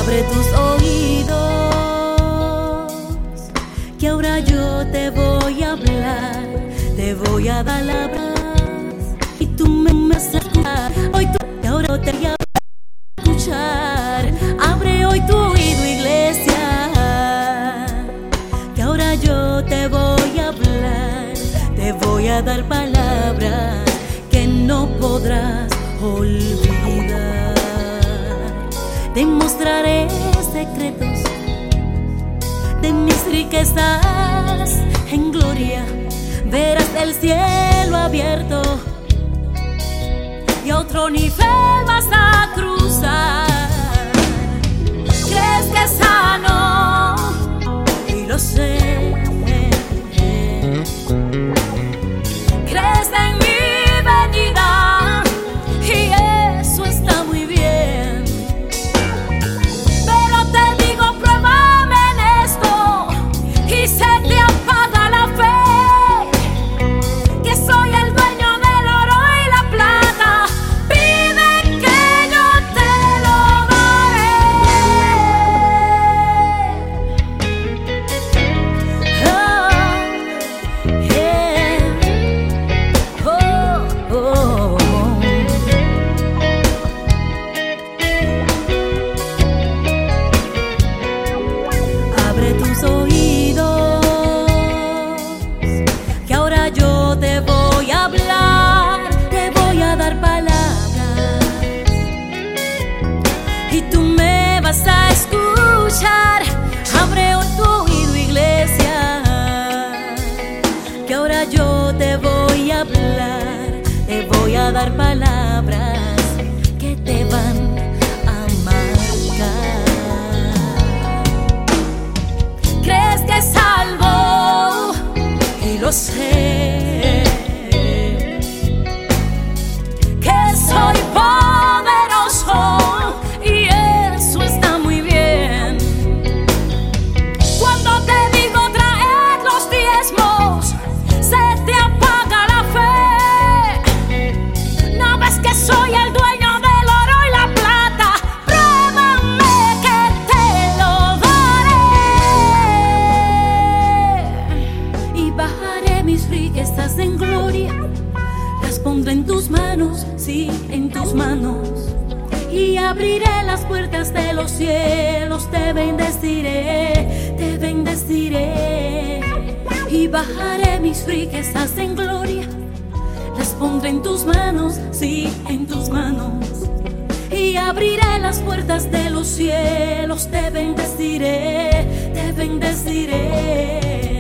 Abre tus oídos, que ahora yo te voy a hablar, te voy a dar palabras y tú me vas a escuchar. Hoy tú, que ahora te voy a escuchar. Abre hoy tu oído, iglesia, que ahora yo te voy a hablar, te voy a dar palabras que no podrás olvidar. Te mostraré secretos de mis riquezas en gloria. Verás el cielo abierto y a otro nivel vas a cruzar. Crees que es sano y lo sé. Crees en mi venida y eso está muy bien. Pero te digo, pruébame en esto y se te apaga la fe. Que soy el dueño del oro y la plata. Pide que yo te lo daré. Oh, yeah. Abre tus oídos, que ahora yo te voy a hablar, te voy a dar palabras y tú me vas a escuchar. Abre hoy tu oído, iglesia, que ahora yo te voy a hablar, te voy a dar palabras que te van a marcar. Crees que es salvo y lo sé, que soy poderoso y eso está muy bien. Cuando te digo traer los diezmos, se te apaga la fe. No ves que soy el dueño del oro y la plata. Pruébame que te lo daré. Y bajaré mis riquezas en gloria, las pondré en tus manos, sí, en tus manos. Y abriré las puertas de los cielos, te bendeciré, te bendeciré. Y bajaré mis riquezas en gloria, las pondré en tus manos, sí, en tus manos. Y abriré las puertas de los cielos, te bendeciré, te bendeciré.